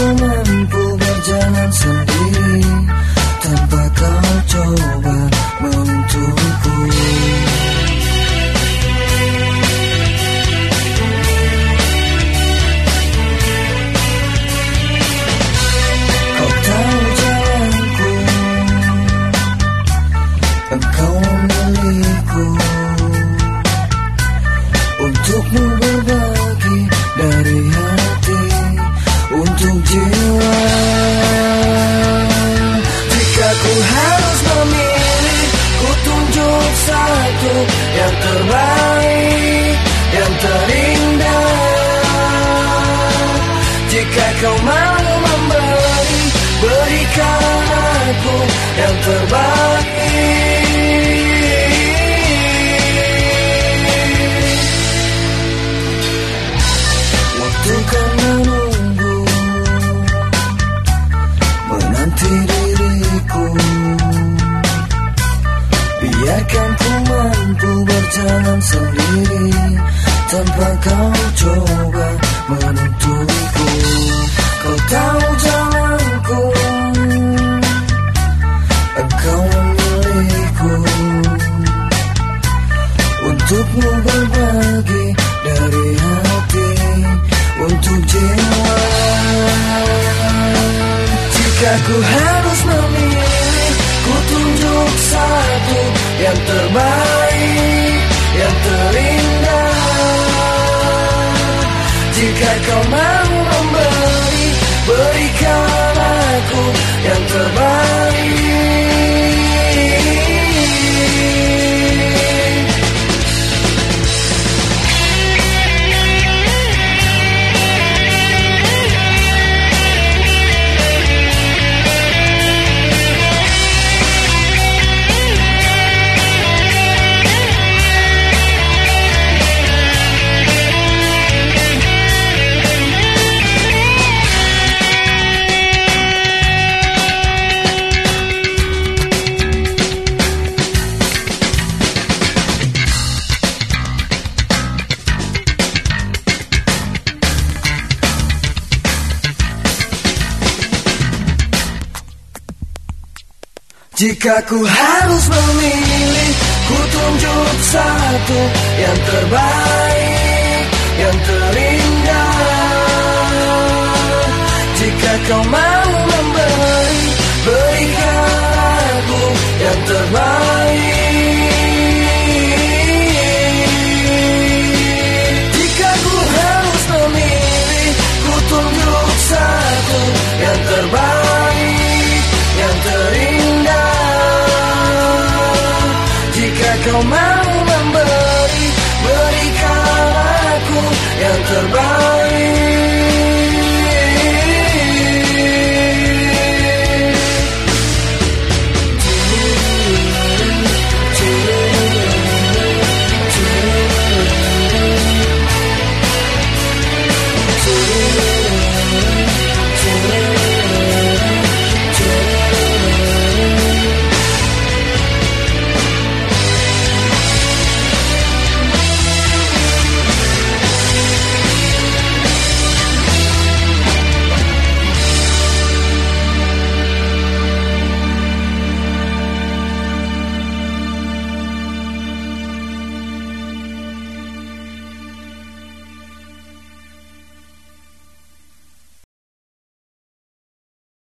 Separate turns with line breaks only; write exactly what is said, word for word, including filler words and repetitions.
ku mampu berjalan sendiri tanpa kau coba menuntunku. Kau tahu jalanku, engkau milikku, untukmu berbagi dari hati untuk jiwa. Jika ku harus memilih, ku tunjuk satu yang terbaik, yang terindah. Jika kau mau memberi, berikan aku yang terbaik. Waktu kan menunggu, menanti diriku. Biarkan ku mampu berjalan sendiri tanpa kau coba menuntunku. Kau tahu jalanku, engkau milikku, untukmu berbagi dari hati untuk jiwa. Jika ku harus memilih, ku tunjuk satu yang terbaik, yang terindah. Jika kau mau memberi, berikan aku yang terbaik. Jika ku harus memilih, ku tunjuk satu yang terbaik, yang terindah. Jika kau mau memberi, berikan aku yang terbaik. Jika ku harus memilih, ku tunjuk satu yang terbaik, yang terindah. Jika kau mau memberi, berikan aku yang terbaik.